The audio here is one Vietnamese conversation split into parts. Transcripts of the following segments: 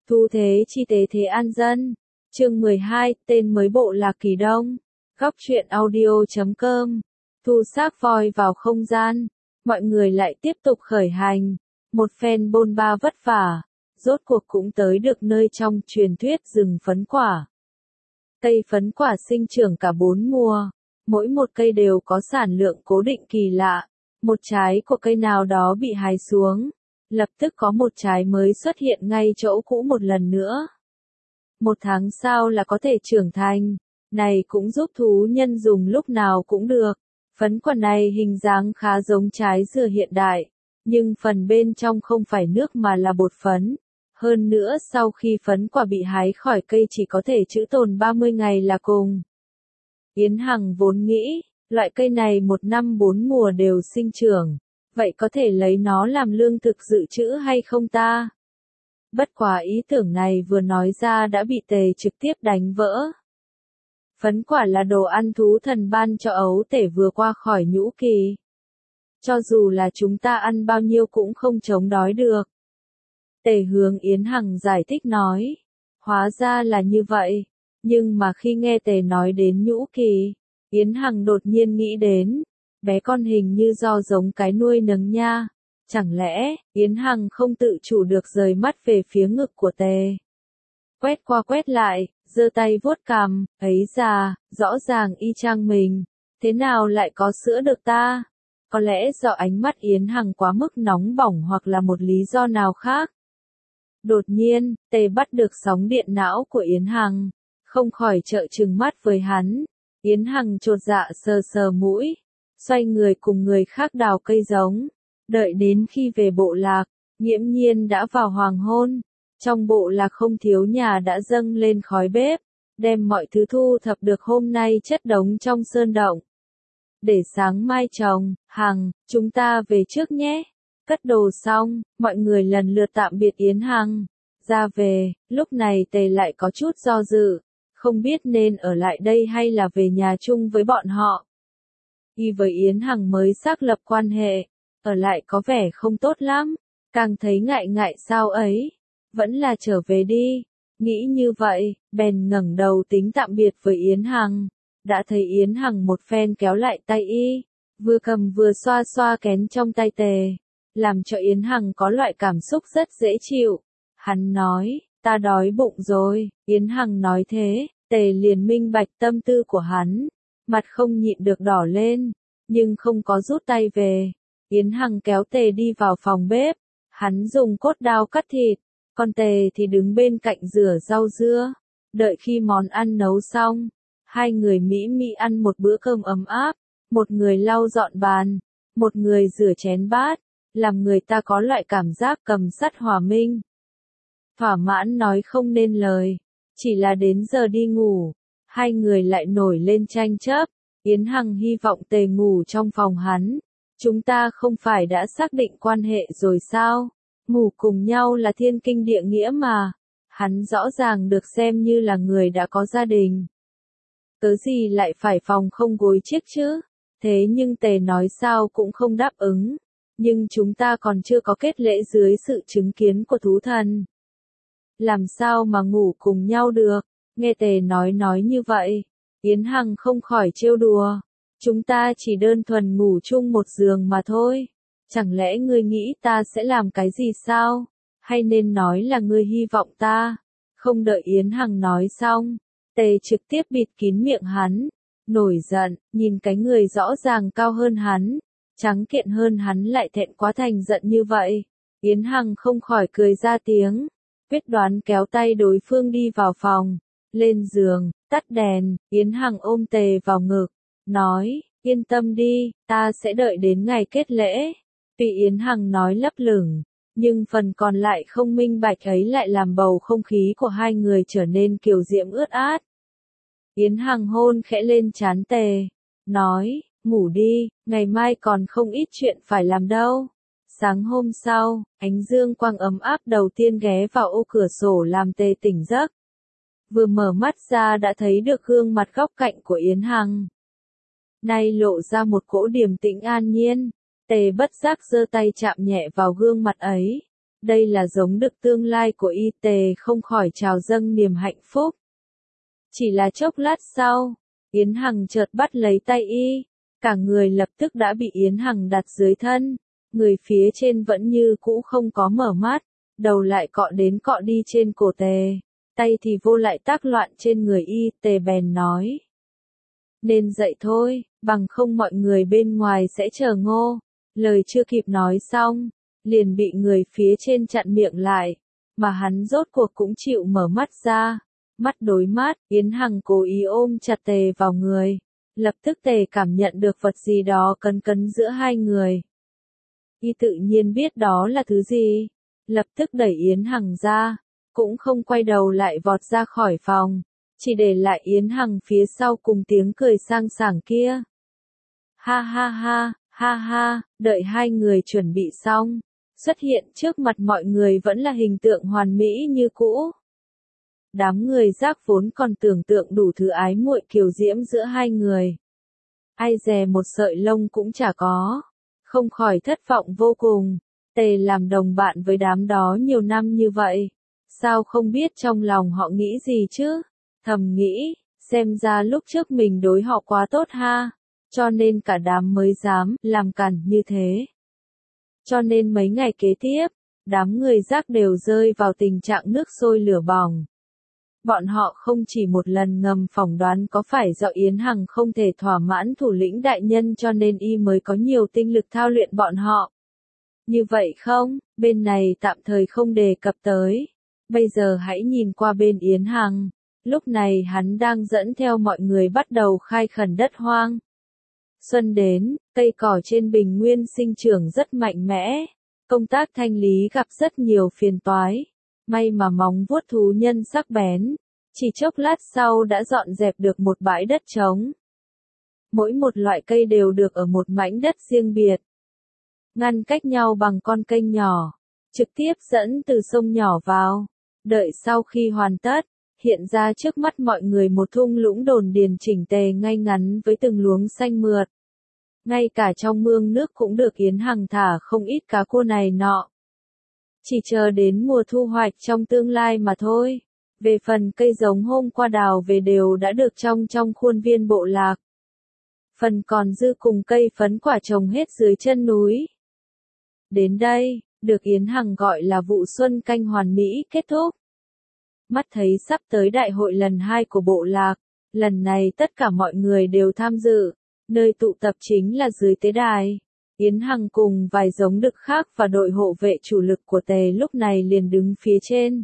Thu thế chi tế thế an dân. Chương 12, tên mới bộ lạc Kỳ Đông. Góc truyện audio.com. Thu xác voi vào không gian. Mọi người lại tiếp tục khởi hành. Một phen bôn ba vất vả. Rốt cuộc cũng tới được nơi trong truyền thuyết rừng phấn quả. Cây phấn quả sinh trưởng cả 4 mùa. Mỗi một cây đều có sản lượng cố định kỳ lạ. Một trái của cây nào đó bị hái xuống. Lập tức có một trái mới xuất hiện ngay chỗ cũ một lần nữa. 1 tháng sau là có thể trưởng thành. Này cũng giúp thú nhân dùng lúc nào cũng được. Phấn quả này hình dáng khá giống trái dừa hiện đại. Nhưng phần bên trong không phải nước mà là bột phấn. Hơn nữa sau khi phấn quả bị hái khỏi cây chỉ có thể trữ tồn 30 ngày là cùng. Yến Hằng vốn nghĩ, loại cây này 1 năm 4 mùa đều sinh trưởng. Vậy có thể lấy nó làm lương thực dự trữ hay không ta? Bất quá ý tưởng này vừa nói ra đã bị Tề trực tiếp đánh vỡ. Phấn quả là đồ ăn thú thần ban cho ấu tể vừa qua khỏi nhũ kỳ. Cho dù là chúng ta ăn bao nhiêu cũng không chống đói được. Tề hướng Yến Hằng giải thích nói. Hóa ra là như vậy. Nhưng mà khi nghe Tề nói đến nhũ kỳ, Yến Hằng đột nhiên nghĩ đến. Bé con hình như do giống cái nuôi nấng nha. Chẳng lẽ, Yến Hằng không tự chủ được rời mắt về phía ngực của Tề. Quét qua quét lại, giơ tay vuốt cằm, ấy già, rõ ràng y chang mình. Thế nào lại có sữa được ta? Có lẽ do ánh mắt Yến Hằng quá mức nóng bỏng hoặc là một lý do nào khác. Đột nhiên, Tề bắt được sóng điện não của Yến Hằng. Không khỏi trợn trừng mắt với hắn. Yến Hằng chột dạ sờ sờ mũi. Xoay người cùng người khác đào cây giống. Đợi đến khi về bộ lạc, nghiễm nhiên đã vào hoàng hôn. Trong bộ lạc không thiếu nhà đã dâng lên khói bếp, đem mọi thứ thu thập được hôm nay chất đống trong sơn động. Để sáng mai trồng, Hằng, chúng ta về trước nhé. Cất đồ xong, mọi người lần lượt tạm biệt Yến Hằng. Ra về, lúc này Tề lại có chút do dự, không biết nên ở lại đây hay là về nhà chung với bọn họ. Y với Yến Hằng mới xác lập quan hệ, ở lại có vẻ không tốt lắm, càng thấy ngại ngại sao ấy, vẫn là trở về đi. Nghĩ như vậy, bèn ngẩng đầu tính tạm biệt với Yến Hằng, đã thấy Yến Hằng một phen kéo lại tay y, vừa cầm vừa xoa xoa kén trong tay Tề, làm cho Yến Hằng có loại cảm xúc rất dễ chịu. Hắn nói, ta đói bụng rồi. Yến Hằng nói thế, Tề liền minh bạch tâm tư của hắn. Mặt không nhịn được đỏ lên, nhưng không có rút tay về. Yến Hằng kéo Tề đi vào phòng bếp, hắn dùng cốt đao cắt thịt, còn Tề thì đứng bên cạnh rửa rau dưa. Đợi khi món ăn nấu xong, hai người mỹ mỹ ăn một bữa cơm ấm áp, một người lau dọn bàn, một người rửa chén bát, làm người ta có loại cảm giác cầm sắt hòa minh. Thỏa mãn nói không nên lời, chỉ là đến giờ đi ngủ. Hai người lại nổi lên tranh chấp. Yến Hằng hy vọng Tề ngủ trong phòng hắn. Chúng ta không phải đã xác định quan hệ rồi sao? Ngủ cùng nhau là thiên kinh địa nghĩa mà. Hắn rõ ràng được xem như là người đã có gia đình. Cớ gì lại phải phòng không gối chiếc chứ? Thế nhưng Tề nói sao cũng không đáp ứng. Nhưng chúng ta còn chưa có kết lễ dưới sự chứng kiến của thú thần. Làm sao mà ngủ cùng nhau được? Nghe Tề nói như vậy, Yến Hằng không khỏi trêu đùa. Chúng ta chỉ đơn thuần ngủ chung một giường mà thôi. Chẳng lẽ ngươi nghĩ ta sẽ làm cái gì sao? Hay nên nói là ngươi hy vọng ta? Không đợi Yến Hằng nói xong, Tề trực tiếp bịt kín miệng hắn. Nổi giận, nhìn cái người rõ ràng cao hơn hắn, trắng kiện hơn hắn lại thẹn quá thành giận như vậy. Yến Hằng không khỏi cười ra tiếng. Quyết đoán kéo tay đối phương đi vào phòng. Lên giường, tắt đèn, Yến Hằng ôm Tề vào ngực, nói, yên tâm đi, ta sẽ đợi đến ngày kết lễ. Tuy Yến Hằng nói lấp lửng, nhưng phần còn lại không minh bạch ấy lại làm bầu không khí của hai người trở nên kiều diễm ướt át. Yến Hằng hôn khẽ lên trán Tề, nói, ngủ đi, ngày mai còn không ít chuyện phải làm đâu. Sáng hôm sau, ánh dương quang ấm áp đầu tiên ghé vào ô cửa sổ làm Tề tỉnh giấc. Vừa mở mắt ra đã thấy được gương mặt góc cạnh của Yến Hằng. Nay lộ ra một cỗ điềm tĩnh an nhiên. Tề bất giác giơ tay chạm nhẹ vào gương mặt ấy. Đây là giống đực tương lai của y Tề không khỏi trào dâng niềm hạnh phúc. Chỉ là chốc lát sau, Yến Hằng chợt bắt lấy tay y, cả người lập tức đã bị Yến Hằng đặt dưới thân, người phía trên vẫn như cũ không có mở mắt, đầu lại cọ đến cọ đi trên cổ Tề, tay thì vô lại tác loạn trên người y Tề bèn nói. Nên dậy thôi, bằng không mọi người bên ngoài sẽ chờ ngô, lời chưa kịp nói xong, liền bị người phía trên chặn miệng lại, mà hắn rốt cuộc cũng chịu mở mắt ra. Mắt đối mắt, Yến Hằng cố ý ôm chặt Tề vào người. Lập tức Tề cảm nhận được vật gì đó cấn cấn giữa hai người. Y tự nhiên biết đó là thứ gì. Lập tức đẩy Yến Hằng ra. Cũng không quay đầu lại vọt ra khỏi phòng. Chỉ để lại Yến Hằng phía sau cùng tiếng cười sang sảng kia. Ha ha ha, ha ha, đợi hai người chuẩn bị xong. Xuất hiện trước mặt mọi người vẫn là hình tượng hoàn mỹ như cũ. Đám người giác vốn còn tưởng tượng đủ thứ ái muội kiều diễm giữa hai người. Ai dè một sợi lông cũng chả có. Không khỏi thất vọng vô cùng. Tề làm đồng bạn với đám đó nhiều năm như vậy. Sao không biết trong lòng họ nghĩ gì chứ? Thầm nghĩ, xem ra lúc trước mình đối họ quá tốt ha. Cho nên cả đám mới dám làm cản như thế. Cho nên mấy ngày kế tiếp, đám người giác đều rơi vào tình trạng nước sôi lửa bỏng. Bọn họ không chỉ một lần ngầm phỏng đoán có phải do Yến Hằng không thể thỏa mãn thủ lĩnh đại nhân cho nên y mới có nhiều tinh lực thao luyện bọn họ. Như vậy không, bên này tạm thời không đề cập tới. Bây giờ hãy nhìn qua bên Yến Hằng. Lúc này hắn đang dẫn theo mọi người bắt đầu khai khẩn đất hoang. Xuân đến, cây cỏ trên bình nguyên sinh trưởng rất mạnh mẽ. Công tác thanh lý gặp rất nhiều phiền toái. May mà móng vuốt thú nhân sắc bén, chỉ chốc lát sau đã dọn dẹp được một bãi đất trống. Mỗi một loại cây đều được ở một mảnh đất riêng biệt, ngăn cách nhau bằng con kênh nhỏ, trực tiếp dẫn từ sông nhỏ vào. Đợi sau khi hoàn tất, hiện ra trước mắt mọi người một thung lũng đồn điền chỉnh tề ngay ngắn với từng luống xanh mượt. Ngay cả trong mương nước cũng được Yến Hằng thả không ít cá cua này nọ. Chỉ chờ đến mùa thu hoạch trong tương lai mà thôi. Về phần cây giống hôm qua đào về đều đã được trong khuôn viên bộ lạc. Phần còn dư cùng cây phấn quả trồng hết dưới chân núi. Đến đây, được Yến Hằng gọi là vụ xuân canh hoàn mỹ kết thúc. Mắt thấy sắp tới đại hội lần 2 của bộ lạc, lần này tất cả mọi người đều tham dự, nơi tụ tập chính là dưới tế đài. Yến Hằng cùng vài giống đực khác và đội hộ vệ chủ lực của Tề lúc này liền đứng phía trên.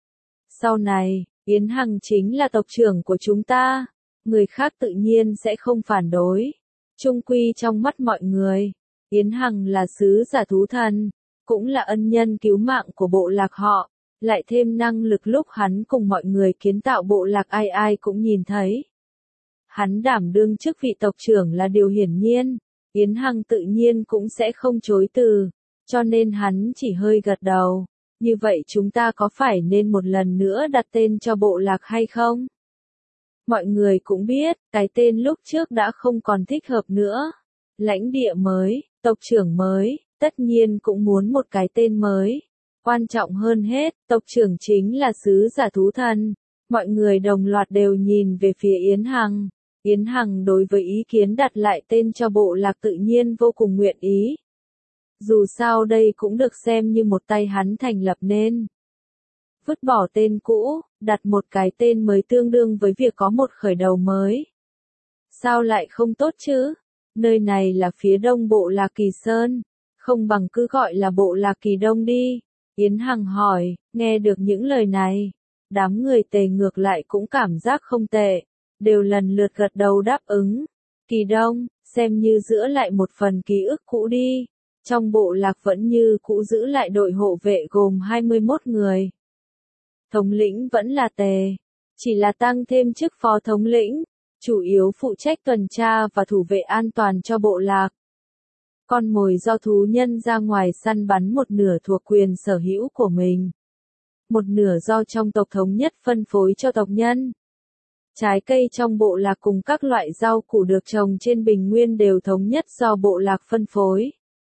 Sau này, Yến Hằng chính là tộc trưởng của chúng ta, người khác tự nhiên sẽ không phản đối. Chung quy trong mắt mọi người, Yến Hằng là sứ giả thú thần, cũng là ân nhân cứu mạng của bộ lạc họ, lại thêm năng lực lúc hắn cùng mọi người kiến tạo bộ lạc ai ai cũng nhìn thấy. Hắn đảm đương chức vị tộc trưởng là điều hiển nhiên. Yến Hằng tự nhiên cũng sẽ không chối từ, cho nên hắn chỉ hơi gật đầu. Như vậy chúng ta có phải nên một lần nữa đặt tên cho bộ lạc hay không? Mọi người cũng biết, cái tên lúc trước đã không còn thích hợp nữa. Lãnh địa mới, tộc trưởng mới, tất nhiên cũng muốn một cái tên mới. Quan trọng hơn hết, tộc trưởng chính là sứ giả thú thần. Mọi người đồng loạt đều nhìn về phía Yến Hằng. Yến Hằng đối với ý kiến đặt lại tên cho bộ lạc tự nhiên vô cùng nguyện ý. Dù sao đây cũng được xem như một tay hắn thành lập nên. Vứt bỏ tên cũ, đặt một cái tên mới tương đương với việc có một khởi đầu mới. Sao lại không tốt chứ? Nơi này là phía đông bộ lạc Kỳ Sơn, không bằng cứ gọi là bộ lạc Kỳ Đông đi. Yến Hằng hỏi, nghe được những lời này, đám người Tề ngược lại cũng cảm giác không tệ. Đều lần lượt gật đầu đáp ứng. Kỳ Đông, xem như giữ lại một phần ký ức cũ đi. Trong bộ lạc vẫn như cũ giữ lại đội hộ vệ gồm 21 người. Thống lĩnh vẫn là Tề, chỉ là tăng thêm chức phó thống lĩnh, chủ yếu phụ trách tuần tra và thủ vệ an toàn cho bộ lạc. Con mồi do thú nhân ra ngoài săn bắn một nửa thuộc quyền sở hữu của mình. Một nửa do trong tộc thống nhất phân phối cho tộc nhân. Trái cây trong bộ lạc cùng các loại rau củ được trồng trên bình nguyên đều thống nhất do bộ lạc phân phối.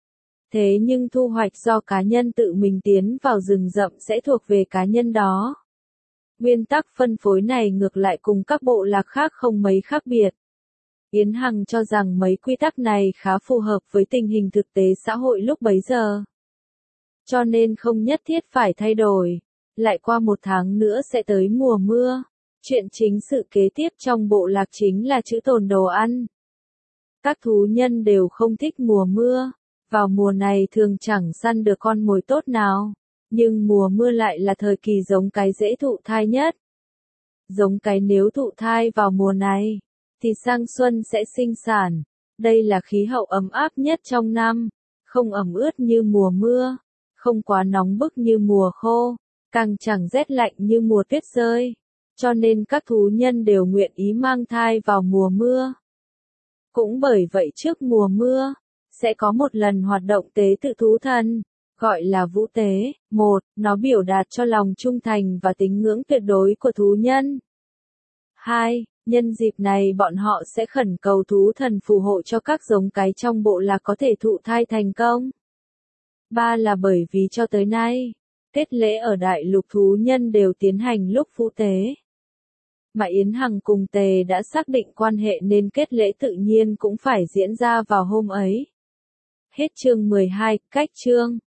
Thế nhưng thu hoạch do cá nhân tự mình tiến vào rừng rậm sẽ thuộc về cá nhân đó. Nguyên tắc phân phối này ngược lại cùng các bộ lạc khác không mấy khác biệt. Yến Hằng cho rằng mấy quy tắc này khá phù hợp với tình hình thực tế xã hội lúc bấy giờ. Cho nên không nhất thiết phải thay đổi. Lại qua 1 tháng nữa sẽ tới mùa mưa. Chuyện chính sự kế tiếp trong bộ lạc chính là trữ tồn đồ ăn. Các thú nhân đều không thích mùa mưa. Vào mùa này thường chẳng săn được con mồi tốt nào. Nhưng mùa mưa lại là thời kỳ giống cái dễ thụ thai nhất. Giống cái nếu thụ thai vào mùa này, thì sang xuân sẽ sinh sản. Đây là khí hậu ấm áp nhất trong năm. Không ẩm ướt như mùa mưa. Không quá nóng bức như mùa khô. Càng chẳng rét lạnh như mùa tuyết rơi. Cho nên các thú nhân đều nguyện ý mang thai vào mùa mưa. Cũng bởi vậy trước mùa mưa, sẽ có một lần hoạt động tế tự thú thần, gọi là vũ tế. Nó biểu đạt cho lòng trung thành và tín ngưỡng tuyệt đối của thú nhân. 2. Nhân dịp này bọn họ sẽ khẩn cầu thú thần phù hộ cho các giống cái trong bộ lạc có thể thụ thai thành công. 3 là bởi vì cho tới nay, kết lễ ở đại lục thú nhân đều tiến hành lúc vũ tế. Mà Yến Hằng cùng Tề đã xác định quan hệ nên kết lễ tự nhiên cũng phải diễn ra vào hôm ấy. Hết chương 12, cách chương.